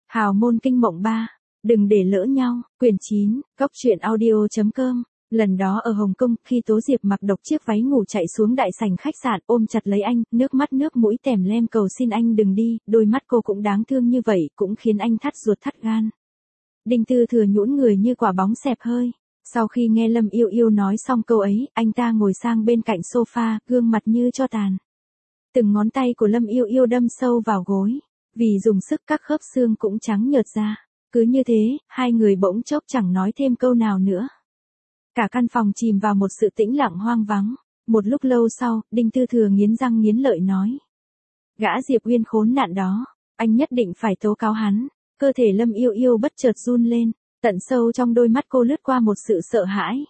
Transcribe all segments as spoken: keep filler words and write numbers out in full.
Hào môn kinh mộng ba. Đừng để lỡ nhau. Quyển chín, Cốc truyện audio.com. Lần đó ở Hồng Kông, khi Tố Diệp mặc độc chiếc váy ngủ chạy xuống đại sảnh khách sạn, ôm chặt lấy anh, nước mắt nước mũi tèm lem cầu xin anh đừng đi, đôi mắt cô cũng đáng thương như vậy, cũng khiến anh thắt ruột thắt gan. Đinh Tư Thừa nhũn người như quả bóng xẹp hơi. Sau khi nghe Lâm Yêu Yêu nói xong câu ấy, anh ta ngồi sang bên cạnh sofa, gương mặt như tro tàn. Từng ngón tay của Lâm Yêu Yêu đâm sâu vào gối, vì dùng sức các khớp xương cũng trắng nhợt ra. Cứ như thế, hai người bỗng chốc chẳng nói thêm câu nào nữa. Cả căn phòng chìm vào một sự tĩnh lặng hoang vắng. Một lúc lâu sau, Đinh Tư Thừa nghiến răng nghiến lợi nói. Gã Diệp Uyên khốn nạn đó, anh nhất định phải tố cáo hắn. Cơ thể Lâm Yêu Yêu bất chợt run lên, tận sâu trong đôi mắt cô lướt qua một sự sợ hãi.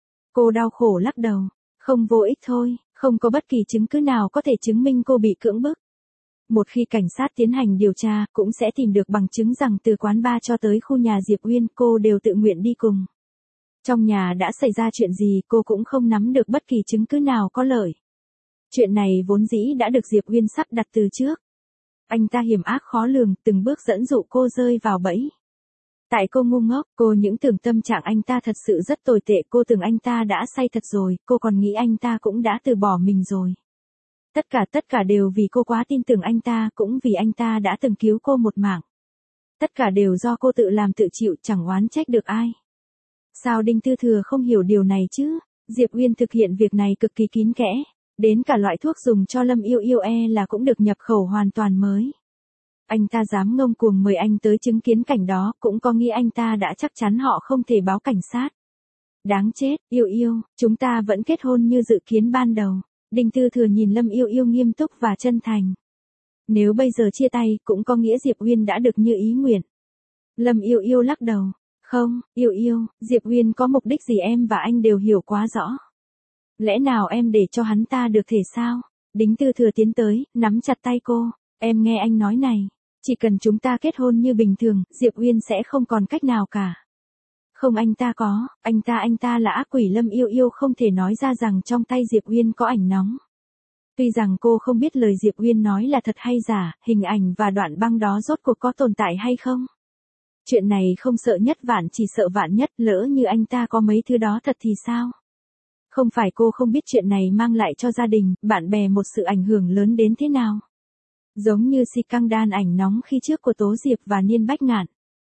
Cô đau khổ lắc đầu, không vô ích thôi, không có bất kỳ chứng cứ nào có thể chứng minh cô bị cưỡng bức. Một khi cảnh sát tiến hành điều tra, cũng sẽ tìm được bằng chứng rằng từ quán bar cho tới khu nhà Diệp Uyên, cô đều tự nguyện đi cùng. Trong nhà đã xảy ra chuyện gì, cô cũng không nắm được bất kỳ chứng cứ nào có lợi. Chuyện này vốn dĩ đã được Diệp Uyên sắp đặt từ trước. Anh ta hiểm ác khó lường, từng bước dẫn dụ cô rơi vào bẫy. Tại cô ngu ngốc, cô những tưởng tâm trạng anh ta thật sự rất tồi tệ, cô tưởng anh ta đã say thật rồi, cô còn nghĩ anh ta cũng đã từ bỏ mình rồi. Tất cả tất cả đều vì cô quá tin tưởng anh ta, cũng vì anh ta đã từng cứu cô một mạng. Tất cả đều do cô tự làm tự chịu, chẳng oán trách được ai. Sao Đinh Tư Thừa không hiểu điều này chứ? Diệp Uyên thực hiện việc này cực kỳ kín kẽ. Đến cả loại thuốc dùng cho Lâm Yêu Yêu e là cũng được nhập khẩu hoàn toàn mới. Anh ta dám ngông cuồng mời anh tới chứng kiến cảnh đó, cũng có nghĩa anh ta đã chắc chắn họ không thể báo cảnh sát. Đáng chết, Yêu Yêu, chúng ta vẫn kết hôn như dự kiến ban đầu. Đinh Tư Thừa nhìn Lâm Yêu Yêu nghiêm túc và chân thành. Nếu bây giờ chia tay, cũng có nghĩa Diệp Uyên đã được như ý nguyện. Lâm Yêu Yêu lắc đầu. Không, Yêu Yêu, Diệp Uyên có mục đích gì em và anh đều hiểu quá rõ. Lẽ nào em để cho hắn ta được thể sao? Đinh Tư Thừa tiến tới, nắm chặt tay cô. Em nghe anh nói này. Chỉ cần chúng ta kết hôn như bình thường, Diệp Uyên sẽ không còn cách nào cả. Không, anh ta có, anh ta anh ta là ác quỷ. Lâm Yêu Yêu không thể nói ra rằng trong tay Diệp Uyên có ảnh nóng. Tuy rằng cô không biết lời Diệp Uyên nói là thật hay giả, hình ảnh và đoạn băng đó rốt cuộc có tồn tại hay không. Chuyện này không sợ nhất vạn chỉ sợ vạn nhất, lỡ như anh ta có mấy thứ đó thật thì sao? Không phải cô không biết chuyện này mang lại cho gia đình, bạn bè một sự ảnh hưởng lớn đến thế nào. Giống như si căng đan ảnh nóng khi trước của Tố Diệp và Niên Bách Ngạn.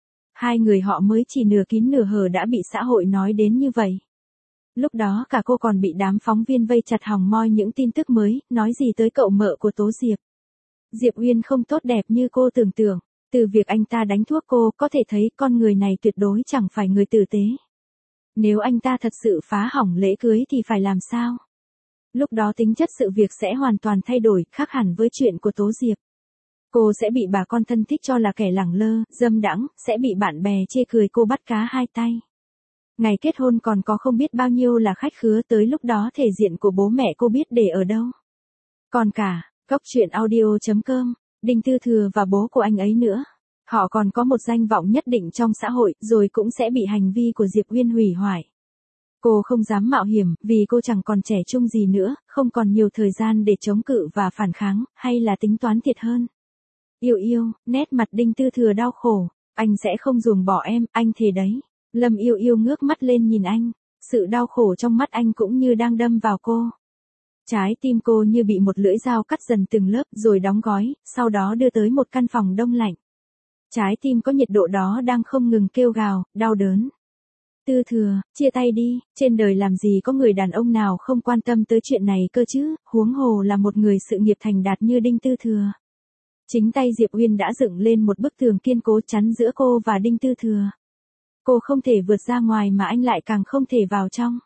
Hai người họ mới chỉ nửa kín nửa hở đã bị xã hội nói đến như vậy. Lúc đó cả cô còn bị đám phóng viên vây chặt hòng moi những tin tức mới, nói gì tới cậu mợ của Tố Diệp. Diệp Uyên không tốt đẹp như cô tưởng tượng. Từ việc anh ta đánh thuốc cô, có thể thấy con người này tuyệt đối chẳng phải người tử tế. Nếu anh ta thật sự phá hỏng lễ cưới thì phải làm sao? Lúc đó tính chất sự việc sẽ hoàn toàn thay đổi, khác hẳn với chuyện của Tố Diệp. Cô sẽ bị bà con thân thích cho là kẻ lẳng lơ, dâm đãng, sẽ bị bạn bè chê cười cô bắt cá hai tay. Ngày kết hôn còn có không biết bao nhiêu là khách khứa, tới lúc đó thể diện của bố mẹ cô biết để ở đâu. Còn cả, Cốc truyện audio.com, Đinh Tư Thừa và bố của anh ấy nữa. Họ còn có một danh vọng nhất định trong xã hội, rồi cũng sẽ bị hành vi của Diệp Uyên hủy hoại. Cô không dám mạo hiểm, vì cô chẳng còn trẻ trung gì nữa, không còn nhiều thời gian để chống cự và phản kháng, hay là tính toán thiệt hơn. Yêu Yêu, nét mặt Đinh Tư Thừa đau khổ. Anh sẽ không ruồng bỏ em, anh thề đấy. Lâm Yêu Yêu ngước mắt lên nhìn anh. Sự đau khổ trong mắt anh cũng như đang đâm vào cô. Trái tim cô như bị một lưỡi dao cắt dần từng lớp rồi đóng gói, sau đó đưa tới một căn phòng đông lạnh. Trái tim có nhiệt độ đó đang không ngừng kêu gào, đau đớn. Tư Thừa, chia tay đi, trên đời làm gì có người đàn ông nào không quan tâm tới chuyện này cơ chứ, huống hồ là một người sự nghiệp thành đạt như Đinh Tư Thừa. Chính tay Diệp Uyên đã dựng lên một bức tường kiên cố chắn giữa cô và Đinh Tư Thừa. Cô không thể vượt ra ngoài mà anh lại càng không thể vào trong.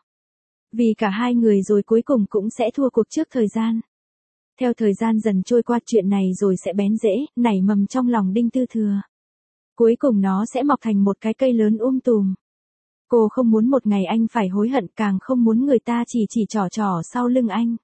Vì cả hai người rồi cuối cùng cũng sẽ thua cuộc trước thời gian. Theo thời gian dần trôi qua, chuyện này rồi sẽ bén rễ, nảy mầm trong lòng Đinh Tư Thừa. Cuối cùng nó sẽ mọc thành một cái cây lớn um tùm. Cô không muốn một ngày anh phải hối hận, càng không muốn người ta chỉ chỉ trỏ trỏ sau lưng anh.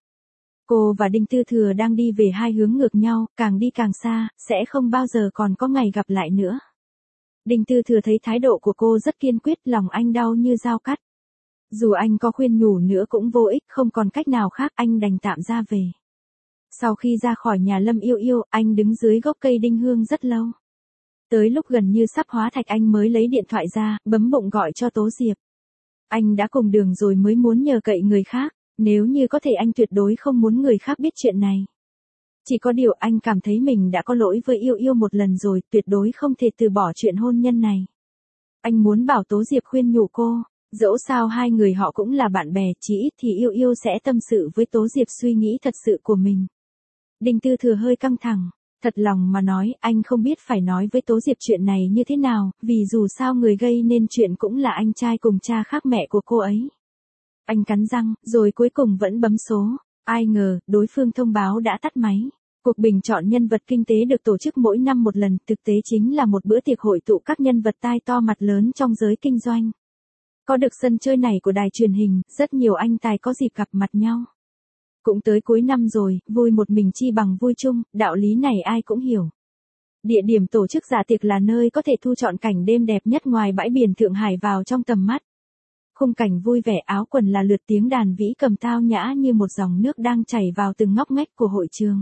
Cô và Đinh Tư Thừa đang đi về hai hướng ngược nhau, càng đi càng xa, sẽ không bao giờ còn có ngày gặp lại nữa. Đinh Tư Thừa thấy thái độ của cô rất kiên quyết, lòng anh đau như dao cắt. Dù anh có khuyên nhủ nữa cũng vô ích, không còn cách nào khác, anh đành tạm ra về. Sau khi ra khỏi nhà Lâm Yêu Yêu, anh đứng dưới gốc cây đinh hương rất lâu. Tới lúc gần như sắp hóa thạch anh mới lấy điện thoại ra, bấm bụng gọi cho Tố Diệp. Anh đã cùng đường rồi mới muốn nhờ cậy người khác, nếu như có thể anh tuyệt đối không muốn người khác biết chuyện này. Chỉ có điều anh cảm thấy mình đã có lỗi với Yêu Yêu một lần rồi, tuyệt đối không thể từ bỏ chuyện hôn nhân này. Anh muốn bảo Tố Diệp khuyên nhủ cô, dẫu sao hai người họ cũng là bạn bè, chỉ ít thì Yêu Yêu sẽ tâm sự với Tố Diệp suy nghĩ thật sự của mình. Đinh Tư Thừa hơi căng thẳng, thật lòng mà nói, anh không biết phải nói với Tố Diệp chuyện này như thế nào, vì dù sao người gây nên chuyện cũng là anh trai cùng cha khác mẹ của cô ấy. Anh cắn răng, rồi cuối cùng vẫn bấm số, ai ngờ, đối phương thông báo đã tắt máy. Cuộc bình chọn nhân vật kinh tế được tổ chức mỗi năm một lần, thực tế chính là một bữa tiệc hội tụ các nhân vật tai to mặt lớn trong giới kinh doanh. Có được sân chơi này của đài truyền hình, rất nhiều anh tài có dịp gặp mặt nhau. Cũng tới cuối năm rồi, vui một mình chi bằng vui chung, đạo lý này ai cũng hiểu. Địa điểm tổ chức dạ tiệc là nơi có thể thu chọn cảnh đêm đẹp nhất ngoài bãi biển Thượng Hải vào trong tầm mắt. Khung cảnh vui vẻ, áo quần là lượt, tiếng đàn vĩ cầm tao nhã như một dòng nước đang chảy vào từng ngóc ngách của hội trường.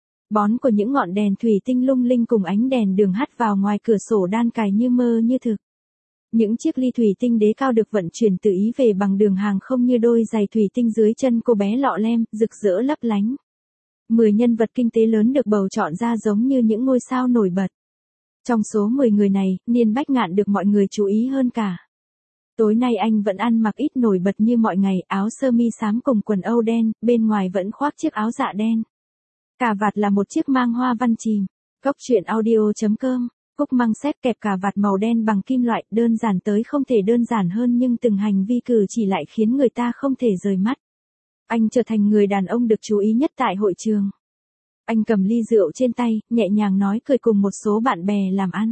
Bón của những ngọn đèn thủy tinh lung linh cùng ánh đèn đường hắt vào ngoài cửa sổ đan cài như mơ như thực. Những chiếc ly thủy tinh đế cao được vận chuyển từ Ý về bằng đường hàng không như đôi giày thủy tinh dưới chân cô bé lọ lem, rực rỡ lấp lánh. Mười nhân vật kinh tế lớn được bầu chọn ra giống như những ngôi sao nổi bật. Trong số mười người này, Niên Bách Ngạn được mọi người chú ý hơn cả. Tối nay anh vẫn ăn mặc ít nổi bật như mọi ngày, áo sơ mi xám cùng quần âu đen, bên ngoài vẫn khoác chiếc áo dạ đen. Cà vạt là một chiếc mang hoa văn chìm. Cốc truyện audio chấm com. Cúc măng xét kẹp cà vạt màu đen bằng kim loại, đơn giản tới không thể đơn giản hơn, nhưng từng hành vi cử chỉ lại khiến người ta không thể rời mắt. Anh trở thành người đàn ông được chú ý nhất tại hội trường. Anh cầm ly rượu trên tay, nhẹ nhàng nói cười cùng một số bạn bè làm ăn.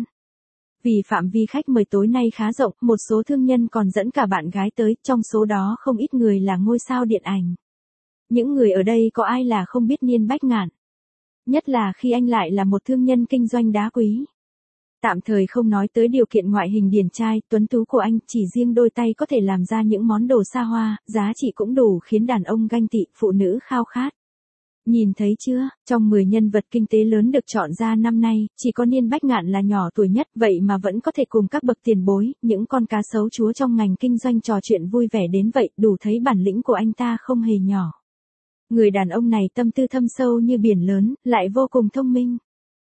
Vì phạm vi khách mời tối nay khá rộng, một số thương nhân còn dẫn cả bạn gái tới, trong số đó không ít người là ngôi sao điện ảnh. Những người ở đây có ai là không biết Niên Bách Ngạn. Nhất là khi anh lại là một thương nhân kinh doanh đá quý. Tạm thời không nói tới điều kiện ngoại hình điển trai, tuấn tú của anh, chỉ riêng đôi tay có thể làm ra những món đồ xa hoa, giá trị cũng đủ khiến đàn ông ganh tị, phụ nữ khao khát. Nhìn thấy chưa, trong mười nhân vật kinh tế lớn được chọn ra năm nay, chỉ có Niên Bách Ngạn là nhỏ tuổi nhất, vậy mà vẫn có thể cùng các bậc tiền bối, những con cá sấu chúa trong ngành kinh doanh trò chuyện vui vẻ đến vậy, đủ thấy bản lĩnh của anh ta không hề nhỏ. Người đàn ông này tâm tư thâm sâu như biển lớn, lại vô cùng thông minh.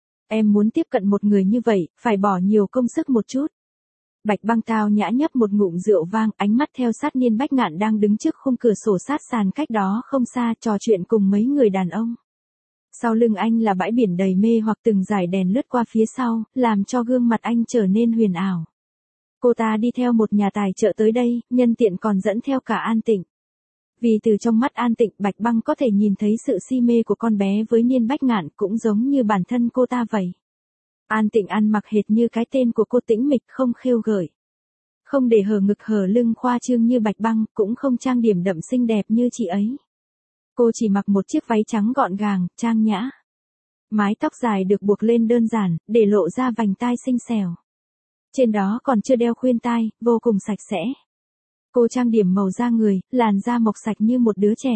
Em muốn tiếp cận một người như vậy, phải bỏ nhiều công sức một chút. Bạch Băng tao nhã nhấp một ngụm rượu vang, ánh mắt theo sát Niên Bách Ngạn đang đứng trước khung cửa sổ sát sàn cách đó không xa, trò chuyện cùng mấy người đàn ông. Sau lưng anh là bãi biển đầy mê hoặc, từng dải đèn lướt qua phía sau, làm cho gương mặt anh trở nên huyền ảo. Cô ta đi theo một nhà tài trợ tới đây, nhân tiện còn dẫn theo cả An Tịnh. Vì từ trong mắt An Tịnh, Bạch Băng có thể nhìn thấy sự si mê của con bé với Niên Bách Ngạn, cũng giống như bản thân cô ta vậy. An Tịnh ăn mặc hệt như cái tên của cô, tĩnh mịch không khêu gợi. Không để hở ngực hở lưng khoa trương như Bạch Băng, cũng không trang điểm đậm xinh đẹp như chị ấy. Cô chỉ mặc một chiếc váy trắng gọn gàng, trang nhã. Mái tóc dài được buộc lên đơn giản, để lộ ra vành tai xinh xẻo. Trên đó còn chưa đeo khuyên tai, vô cùng sạch sẽ. Cô trang điểm màu da người, làn da mộc sạch như một đứa trẻ.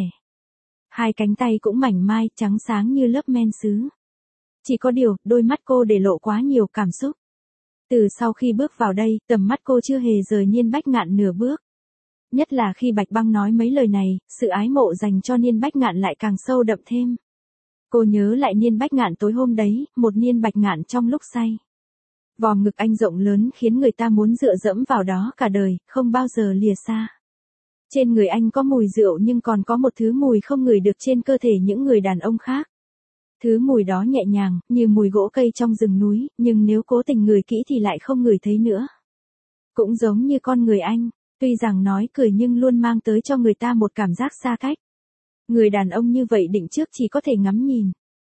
Hai cánh tay cũng mảnh mai, trắng sáng như lớp men sứ. Chỉ có điều, đôi mắt cô để lộ quá nhiều cảm xúc. Từ sau khi bước vào đây, tầm mắt cô chưa hề rời Niên Bách Ngạn nửa bước. Nhất là khi Bạch Băng nói mấy lời này, sự ái mộ dành cho Niên Bách Ngạn lại càng sâu đậm thêm. Cô nhớ lại Niên Bách Ngạn tối hôm đấy, một Niên Bách Ngạn trong lúc say. Vòm ngực anh rộng lớn khiến người ta muốn dựa dẫm vào đó cả đời, không bao giờ lìa xa. Trên người anh có mùi rượu nhưng còn có một thứ mùi không ngửi được trên cơ thể những người đàn ông khác. Thứ mùi đó nhẹ nhàng, như mùi gỗ cây trong rừng núi, nhưng nếu cố tình ngửi kỹ thì lại không ngửi thấy nữa. Cũng giống như con người anh, tuy rằng nói cười nhưng luôn mang tới cho người ta một cảm giác xa cách. Người đàn ông như vậy định trước chỉ có thể ngắm nhìn.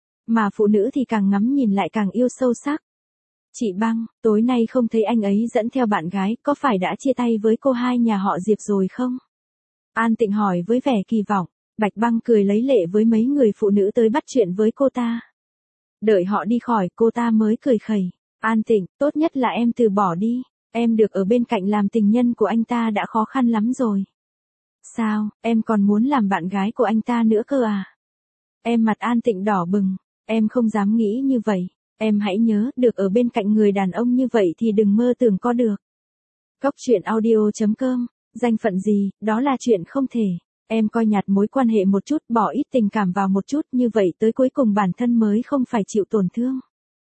Mà phụ nữ thì càng ngắm nhìn lại càng yêu sâu sắc. Chị Băng, tối nay không thấy anh ấy dẫn theo bạn gái, có phải đã chia tay với cô hai nhà họ Diệp rồi không? An Tịnh hỏi với vẻ kỳ vọng. Bạch Băng cười lấy lệ với mấy người phụ nữ tới bắt chuyện với cô ta. Đợi họ đi khỏi, cô ta mới cười khẩy. An Tịnh, tốt nhất là em từ bỏ đi. Em được ở bên cạnh làm tình nhân của anh ta đã khó khăn lắm rồi. Sao, em còn muốn làm bạn gái của anh ta nữa cơ à? Em mặt An Tịnh đỏ bừng. Em không dám nghĩ như vậy. Em hãy nhớ, được ở bên cạnh người đàn ông như vậy thì đừng mơ tưởng có được. Cốc truyện audio chấm com, danh phận gì, đó là chuyện không thể. Em coi nhạt mối quan hệ một chút, bỏ ít tình cảm vào một chút, như vậy tới cuối cùng bản thân mới không phải chịu tổn thương.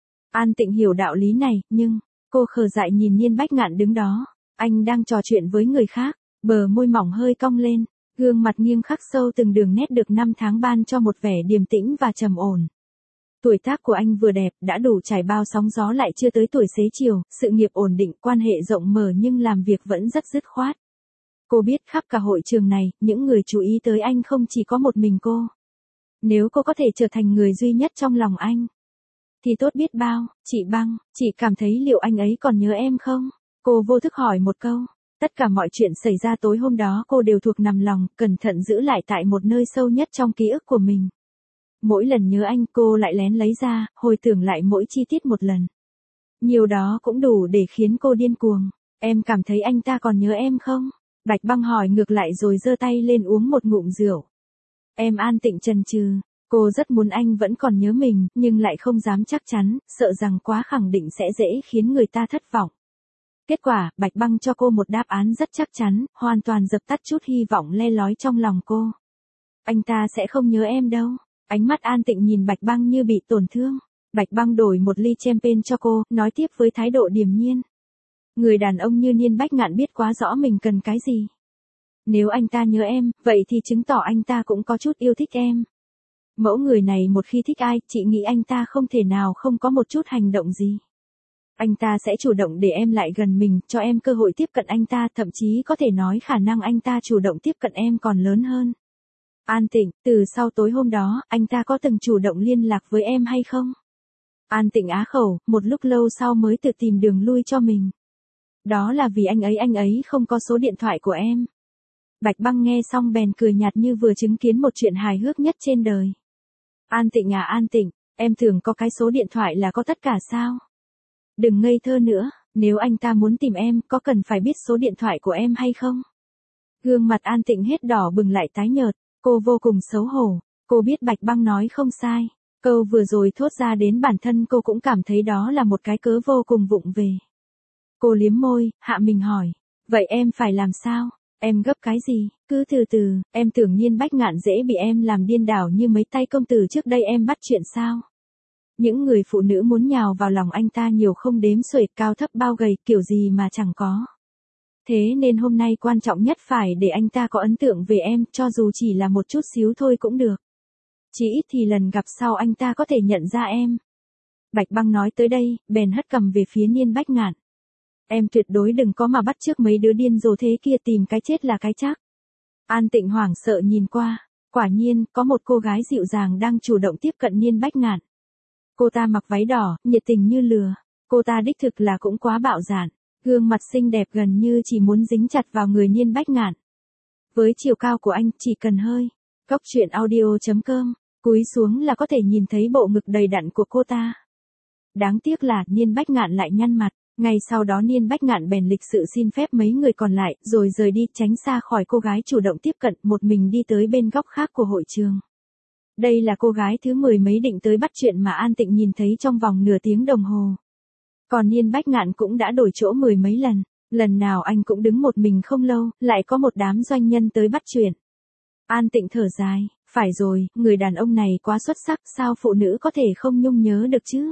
An Tịnh hiểu đạo lý này, nhưng, cô khờ dại nhìn Niên Bách Ngạn đứng đó. Anh đang trò chuyện với người khác, bờ môi mỏng hơi cong lên, gương mặt nghiêng khắc sâu từng đường nét được năm tháng ban cho một vẻ điềm tĩnh và trầm ổn. Tuổi tác của anh vừa đẹp, đã đủ trải bao sóng gió lại chưa tới tuổi xế chiều, sự nghiệp ổn định, quan hệ rộng mở nhưng làm việc vẫn rất dứt khoát. Cô biết khắp cả hội trường này, những người chú ý tới anh không chỉ có một mình cô. Nếu cô có thể trở thành người duy nhất trong lòng anh, thì tốt biết bao. Chị Băng, chị cảm thấy liệu anh ấy còn nhớ em không? Cô vô thức hỏi một câu. Tất cả mọi chuyện xảy ra tối hôm đó cô đều thuộc nằm lòng, cẩn thận giữ lại tại một nơi sâu nhất trong ký ức của mình. Mỗi lần nhớ anh cô lại lén lấy ra, hồi tưởng lại mỗi chi tiết một lần. Nhiều đó cũng đủ để khiến cô điên cuồng. Em cảm thấy anh ta còn nhớ em không? Bạch Băng hỏi ngược lại rồi giơ tay lên uống một ngụm rượu. Em An Tịnh chần chừ. Cô rất muốn anh vẫn còn nhớ mình, nhưng lại không dám chắc chắn, sợ rằng quá khẳng định sẽ dễ khiến người ta thất vọng. Kết quả, Bạch Băng cho cô một đáp án rất chắc chắn, hoàn toàn dập tắt chút hy vọng le lói trong lòng cô. Anh ta sẽ không nhớ em đâu. Ánh mắt An Tịnh nhìn Bạch Băng như bị tổn thương. Bạch Băng đổi một ly champagne cho cô, nói tiếp với thái độ điềm nhiên. Người đàn ông như Niên Bách Ngạn biết quá rõ mình cần cái gì. Nếu anh ta nhớ em, vậy thì chứng tỏ anh ta cũng có chút yêu thích em. Mẫu người này một khi thích ai, chị nghĩ anh ta không thể nào không có một chút hành động gì. Anh ta sẽ chủ động để em lại gần mình, cho em cơ hội tiếp cận anh ta, thậm chí có thể nói khả năng anh ta chủ động tiếp cận em còn lớn hơn. An Tịnh, từ sau tối hôm đó, anh ta có từng chủ động liên lạc với em hay không? An Tịnh á khẩu, một lúc lâu sau mới tự tìm đường lui cho mình. Đó là vì anh ấy anh ấy không có số điện thoại của em. Bạch Băng nghe xong bèn cười nhạt như vừa chứng kiến một chuyện hài hước nhất trên đời. An Tịnh à An Tịnh, em tưởng có cái số điện thoại là có tất cả sao? Đừng ngây thơ nữa, nếu anh ta muốn tìm em, có cần phải biết số điện thoại của em hay không? Gương mặt An Tịnh hết đỏ bừng lại tái nhợt, cô vô cùng xấu hổ, cô biết Bạch Băng nói không sai, câu vừa rồi thốt ra đến bản thân cô cũng cảm thấy đó là một cái cớ vô cùng vụng về. Cô liếm môi, hạ mình hỏi, vậy em phải làm sao? Em gấp cái gì? Cứ từ từ, em tưởng Niên Bách Ngạn dễ bị em làm điên đảo như mấy tay công tử trước đây em bắt chuyện sao? Những người phụ nữ muốn nhào vào lòng anh ta nhiều không đếm xuể, cao thấp bao gầy, kiểu gì mà chẳng có. Thế nên hôm nay quan trọng nhất phải để anh ta có ấn tượng về em, cho dù chỉ là một chút xíu thôi cũng được. Chỉ ít thì lần gặp sau anh ta có thể nhận ra em. Bạch Băng nói tới đây, bèn hất cầm về phía Niên Bách Ngạn. Em tuyệt đối đừng có mà bắt chước mấy đứa điên rồ thế kia, tìm cái chết là cái chắc. An Tịnh hoảng sợ nhìn qua, quả nhiên, có một cô gái dịu dàng đang chủ động tiếp cận Niên Bách Ngạn. Cô ta mặc váy đỏ, nhiệt tình như lừa. Cô ta đích thực là cũng quá bạo dạn, gương mặt xinh đẹp gần như chỉ muốn dính chặt vào người Niên Bách Ngạn. Với chiều cao của anh, chỉ cần hơi. Cốc truyện audio chấm com, cúi xuống là có thể nhìn thấy bộ ngực đầy đặn của cô ta. Đáng tiếc là, Niên Bách Ngạn lại nhăn mặt. Ngay sau đó Niên Bách Ngạn bèn lịch sự xin phép mấy người còn lại, rồi rời đi, tránh xa khỏi cô gái chủ động tiếp cận, một mình đi tới bên góc khác của hội trường. Đây là cô gái thứ mười mấy định tới bắt chuyện mà An Tịnh nhìn thấy trong vòng nửa tiếng đồng hồ. Còn Niên Bách Ngạn cũng đã đổi chỗ mười mấy lần, lần nào anh cũng đứng một mình không lâu, lại có một đám doanh nhân tới bắt chuyện. An Tịnh thở dài, phải rồi, người đàn ông này quá xuất sắc, sao phụ nữ có thể không nhung nhớ được chứ?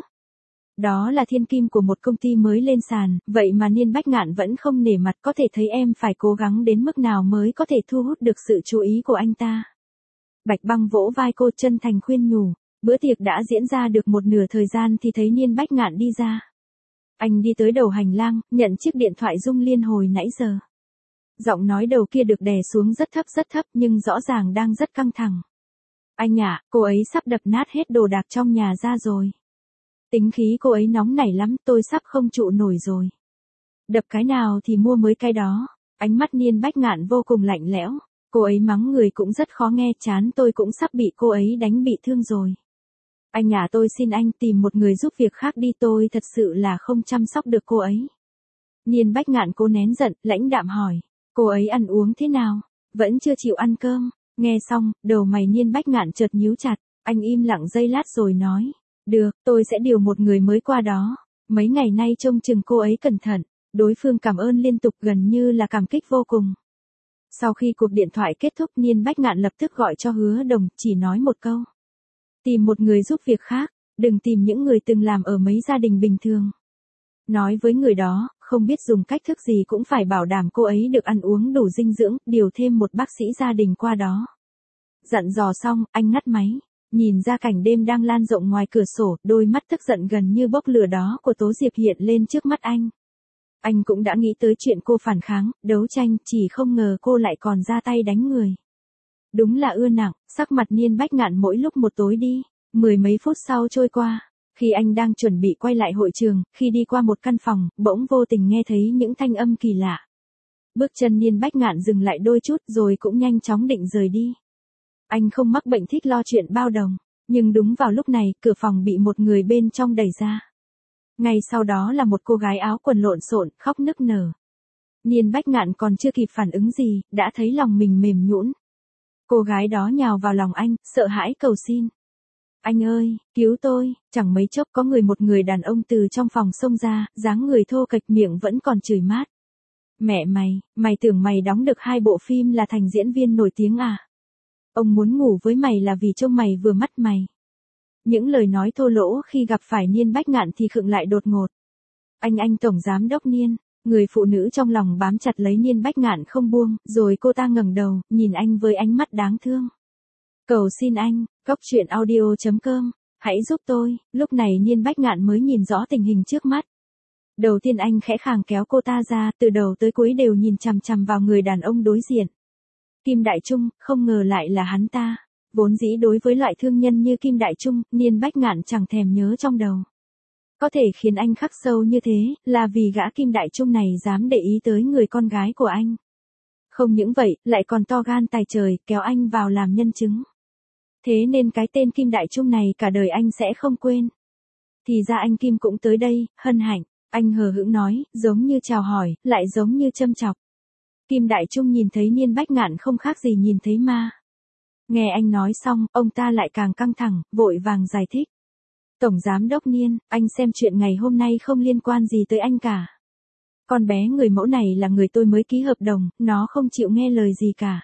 Đó là thiên kim của một công ty mới lên sàn, vậy mà Niên Bách Ngạn vẫn không nể mặt, có thể thấy em phải cố gắng đến mức nào mới có thể thu hút được sự chú ý của anh ta. Bạch Băng vỗ vai cô chân thành khuyên nhủ, bữa tiệc đã diễn ra được một nửa thời gian thì thấy Niên Bách Ngạn đi ra. Anh đi tới đầu hành lang, nhận chiếc điện thoại rung liên hồi nãy giờ. Giọng nói đầu kia được đè xuống rất thấp rất thấp nhưng rõ ràng đang rất căng thẳng. Anh ạ, cô ấy sắp đập nát hết đồ đạc trong nhà ra rồi. Tính khí cô ấy nóng nảy lắm, tôi sắp không trụ nổi rồi. Đập cái nào thì mua mới cái đó. Ánh mắt Niên Bách Ngạn vô cùng lạnh lẽo. Cô ấy mắng người cũng rất khó nghe, chán tôi cũng sắp bị cô ấy đánh bị thương rồi. Anh à, tôi xin anh tìm một người giúp việc khác đi, tôi thật sự là không chăm sóc được cô ấy. Niên Bách Ngạn cố nén giận, lãnh đạm hỏi, cô ấy ăn uống thế nào? Vẫn chưa chịu ăn cơm. Nghe xong, đầu mày Niên Bách Ngạn chợt nhíu chặt, anh im lặng giây lát rồi nói, Được, tôi sẽ điều một người mới qua đó. Mấy ngày nay trông chừng cô ấy cẩn thận. Đối phương cảm ơn liên tục, gần như là cảm kích vô cùng. Sau khi cuộc điện thoại kết thúc, Niên Bách Ngạn lập tức gọi cho Hứa Đồng, chỉ nói một câu. Tìm một người giúp việc khác, đừng tìm những người từng làm ở mấy gia đình bình thường. Nói với người đó, không biết dùng cách thức gì cũng phải bảo đảm cô ấy được ăn uống đủ dinh dưỡng, điều thêm một bác sĩ gia đình qua đó. Dặn dò xong, anh ngắt máy. Nhìn ra cảnh đêm đang lan rộng ngoài cửa sổ, đôi mắt tức giận gần như bốc lửa đó của Tố Diệp hiện lên trước mắt anh. Anh cũng đã nghĩ tới chuyện cô phản kháng, đấu tranh, chỉ không ngờ cô lại còn ra tay đánh người. Đúng là ưa nặng, sắc mặt Niên Bách Ngạn mỗi lúc một tối đi. Mười mấy phút sau trôi qua, khi anh đang chuẩn bị quay lại hội trường, khi đi qua một căn phòng, bỗng vô tình nghe thấy những thanh âm kỳ lạ. Bước chân Niên Bách Ngạn dừng lại đôi chút rồi cũng nhanh chóng định rời đi. Anh không mắc bệnh thích lo chuyện bao đồng, nhưng đúng vào lúc này, cửa phòng bị một người bên trong đẩy ra. Ngay sau đó là một cô gái áo quần lộn xộn, khóc nức nở. Niên Bách Ngạn còn chưa kịp phản ứng gì, đã thấy lòng mình mềm nhũn. Cô gái đó nhào vào lòng anh, sợ hãi cầu xin. Anh ơi, cứu tôi, chẳng mấy chốc có người một người đàn ông từ trong phòng xông ra, dáng người thô kệch, miệng vẫn còn chửi mát. Mẹ mày, mày tưởng mày đóng được hai bộ phim là thành diễn viên nổi tiếng à? Ông muốn ngủ với mày là vì trông mày vừa mắt mày. Những lời nói thô lỗ khi gặp phải Niên Bách Ngạn thì khựng lại đột ngột. Anh anh tổng giám đốc Niên, người phụ nữ trong lòng bám chặt lấy Niên Bách Ngạn không buông, rồi cô ta ngẩng đầu, nhìn anh với ánh mắt đáng thương. Cầu xin anh, Cốc Truyện Audio chấm com, hãy giúp tôi. Lúc này Niên Bách Ngạn mới nhìn rõ tình hình trước mắt. Đầu tiên anh khẽ khàng kéo cô ta ra, từ đầu tới cuối đều nhìn chằm chằm vào người đàn ông đối diện. Kim Đại Trung, không ngờ lại là hắn ta. Vốn dĩ đối với loại thương nhân như Kim Đại Trung, Niên Bách Ngạn chẳng thèm nhớ trong đầu. Có thể khiến anh khắc sâu như thế, là vì gã Kim Đại Trung này dám để ý tới người con gái của anh. Không những vậy, lại còn to gan tài trời, kéo anh vào làm nhân chứng. Thế nên cái tên Kim Đại Trung này cả đời anh sẽ không quên. Thì ra anh Kim cũng tới đây, hân hạnh. Anh hờ hững nói, giống như chào hỏi, lại giống như châm chọc. Kim Đại Trung nhìn thấy Niên Bách Ngạn không khác gì nhìn thấy ma. Nghe anh nói xong, ông ta lại càng căng thẳng, vội vàng giải thích. Tổng giám đốc Niên, anh xem chuyện ngày hôm nay không liên quan gì tới anh cả. Con bé người mẫu này là người tôi mới ký hợp đồng, nó không chịu nghe lời gì cả.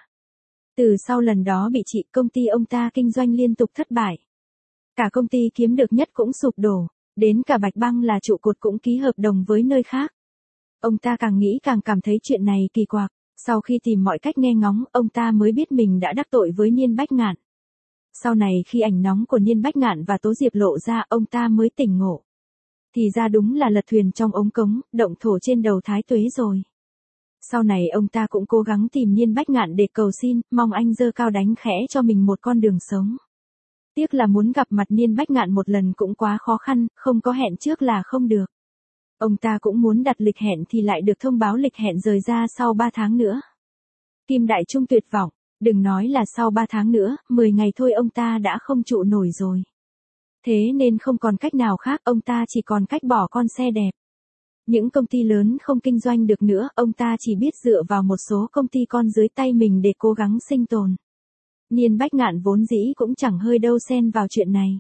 Từ sau lần đó bị chị, công ty ông ta kinh doanh liên tục thất bại. Cả công ty kiếm được nhất cũng sụp đổ, đến cả Bạch Băng là trụ cột cũng ký hợp đồng với nơi khác. Ông ta càng nghĩ càng cảm thấy chuyện này kỳ quặc. Sau khi tìm mọi cách nghe ngóng, ông ta mới biết mình đã đắc tội với Niên Bách Ngạn. Sau này khi ảnh nóng của Niên Bách Ngạn và Tố Diệp lộ ra, ông ta mới tỉnh ngộ. Thì ra đúng là lật thuyền trong ống cống, động thổ trên đầu Thái Tuế rồi. Sau này ông ta cũng cố gắng tìm Niên Bách Ngạn để cầu xin, mong anh giơ cao đánh khẽ cho mình một con đường sống. Tiếc là muốn gặp mặt Niên Bách Ngạn một lần cũng quá khó khăn, không có hẹn trước là không được. Ông ta cũng muốn đặt lịch hẹn thì lại được thông báo lịch hẹn rời ra sau ba tháng nữa. Kim Đại Trung tuyệt vọng, đừng nói là sau ba tháng nữa, mười ngày thôi ông ta đã không trụ nổi rồi. Thế nên không còn cách nào khác, ông ta chỉ còn cách bỏ con xe đẹp. Những công ty lớn không kinh doanh được nữa, ông ta chỉ biết dựa vào một số công ty con dưới tay mình để cố gắng sinh tồn. Niên Bách Ngạn vốn dĩ cũng chẳng hơi đâu xen vào chuyện này.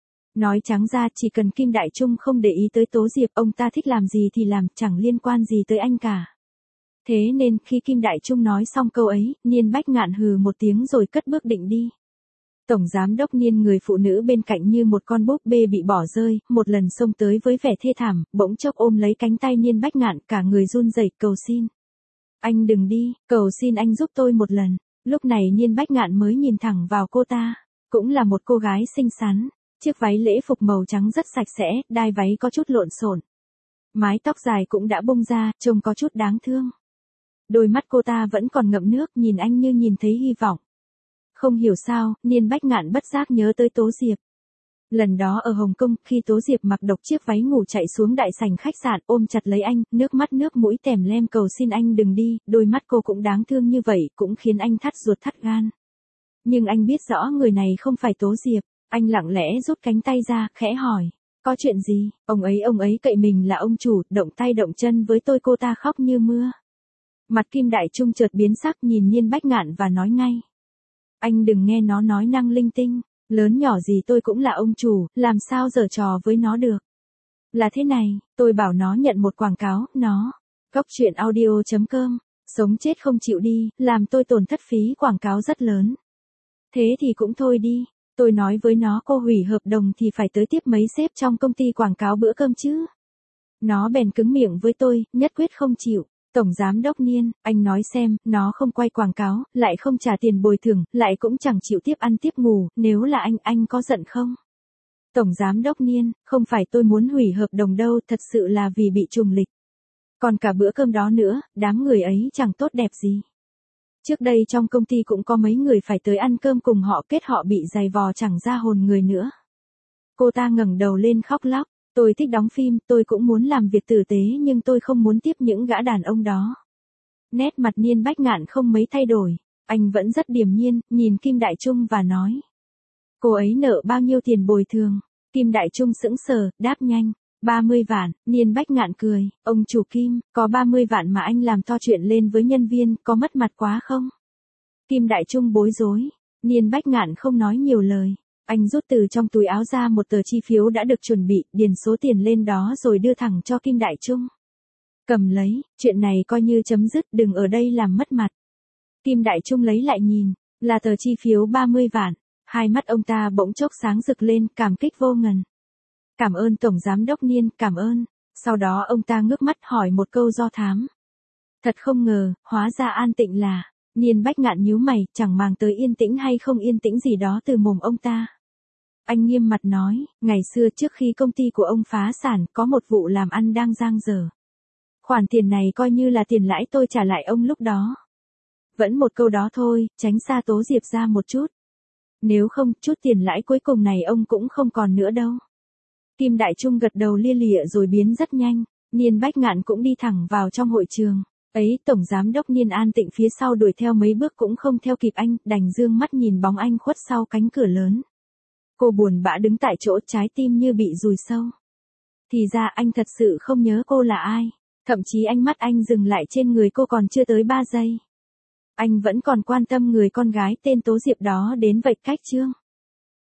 Nói trắng ra, chỉ cần Kim Đại Trung không để ý tới Tố Diệp, ông ta thích làm gì thì làm, chẳng liên quan gì tới anh cả. Thế nên, khi Kim Đại Trung nói xong câu ấy, Niên Bách Ngạn hừ một tiếng rồi cất bước định đi. Tổng giám đốc Niên, người phụ nữ bên cạnh như một con búp bê bị bỏ rơi, một lần xông tới với vẻ thê thảm, bỗng chốc ôm lấy cánh tay Niên Bách Ngạn, cả người run rẩy cầu xin. Anh đừng đi, cầu xin anh giúp tôi một lần. Lúc này Niên Bách Ngạn mới nhìn thẳng vào cô ta, cũng là một cô gái xinh xắn. Chiếc váy lễ phục màu trắng rất sạch sẽ, đai váy có chút lộn xộn. Mái tóc dài cũng đã bung ra, trông có chút đáng thương. Đôi mắt cô ta vẫn còn ngậm nước, nhìn anh như nhìn thấy hy vọng. Không hiểu sao, Niên Bách Ngạn bất giác nhớ tới Tố Diệp. Lần đó ở Hồng Kông, khi Tố Diệp mặc độc chiếc váy ngủ chạy xuống đại sảnh khách sạn, ôm chặt lấy anh, nước mắt nước mũi tèm lem cầu xin anh đừng đi, đôi mắt cô cũng đáng thương như vậy, cũng khiến anh thắt ruột thắt gan. Nhưng anh biết rõ người này không phải Tố Diệp. Anh lặng lẽ rút cánh tay ra, khẽ hỏi. Có chuyện gì? Ông ấy ông ấy cậy mình là ông chủ, động tay động chân với tôi. Cô ta khóc như mưa. Mặt Kim Đại Trung chợt biến sắc, nhìn Niên Bách Ngạn và nói ngay. Anh đừng nghe nó nói năng linh tinh. Lớn nhỏ gì tôi cũng là ông chủ, làm sao giở trò với nó được. Là thế này, tôi bảo nó nhận một quảng cáo, nó. Cóc truyện audio chấm com, sống chết không chịu đi, làm tôi tổn thất phí quảng cáo rất lớn. Thế thì cũng thôi đi, tôi nói với nó cô hủy hợp đồng thì phải tới tiếp mấy sếp trong công ty quảng cáo bữa cơm chứ. Nó bèn cứng miệng với tôi, nhất quyết không chịu. Tổng giám đốc Niên, anh nói xem, nó không quay quảng cáo, lại không trả tiền bồi thường, lại cũng chẳng chịu tiếp ăn tiếp ngủ, nếu là anh, anh có giận không? Tổng giám đốc Niên, không phải tôi muốn hủy hợp đồng đâu, thật sự là vì bị trùng lịch. Còn cả bữa cơm đó nữa, đám người ấy chẳng tốt đẹp gì. Trước đây trong công ty cũng có mấy người phải tới ăn cơm cùng họ, kết họ bị giày vò chẳng ra hồn người nữa. Cô ta ngẩng đầu lên khóc lóc. Tôi thích đóng phim, tôi cũng muốn làm việc tử tế nhưng tôi không muốn tiếp những gã đàn ông đó. Nét mặt Niên Bách Ngạn không mấy thay đổi, anh vẫn rất điềm nhiên, nhìn Kim Đại Trung và nói. Cô ấy nợ bao nhiêu tiền bồi thường? Kim Đại Trung sững sờ, đáp nhanh, ba mươi vạn, Niên Bách Ngạn cười, ông chủ Kim, có ba mươi vạn mà anh làm to chuyện lên với nhân viên, có mất mặt quá không? Kim Đại Trung bối rối, Niên Bách Ngạn không nói nhiều lời. Anh rút từ trong túi áo ra một tờ chi phiếu đã được chuẩn bị, điền số tiền lên đó rồi đưa thẳng cho Kim Đại Trung. Cầm lấy, chuyện này coi như chấm dứt, đừng ở đây làm mất mặt. Kim Đại Trung lấy lại nhìn, là tờ chi phiếu ba mươi vạn, hai mắt ông ta bỗng chốc sáng rực lên, cảm kích vô ngần. Cảm ơn Tổng Giám đốc Niên, cảm ơn. Sau đó ông ta ngước mắt hỏi một câu do thám. Thật không ngờ, hóa ra An Tịnh là... Niên Bách Ngạn nhíu mày, chẳng màng tới yên tĩnh hay không yên tĩnh gì đó từ mồm ông ta. Anh nghiêm mặt nói, ngày xưa trước khi công ty của ông phá sản, có một vụ làm ăn đang dang dở. Khoản tiền này coi như là tiền lãi tôi trả lại ông lúc đó. Vẫn một câu đó thôi, tránh xa Tố Diệp ra một chút. Nếu không, chút tiền lãi cuối cùng này ông cũng không còn nữa đâu. Kim Đại Trung gật đầu lia lịa rồi biến rất nhanh, Niên Bách Ngạn cũng đi thẳng vào trong hội trường. Ấy, Tổng Giám đốc Niên An Tịnh phía sau đuổi theo mấy bước cũng không theo kịp anh, đành dương mắt nhìn bóng anh khuất sau cánh cửa lớn. Cô buồn bã đứng tại chỗ, trái tim như bị dùi sâu. Thì ra anh thật sự không nhớ cô là ai, thậm chí ánh mắt anh dừng lại trên người cô còn chưa tới ba giây. Anh vẫn còn quan tâm người con gái tên Tố Diệp đó đến vậy cách chương.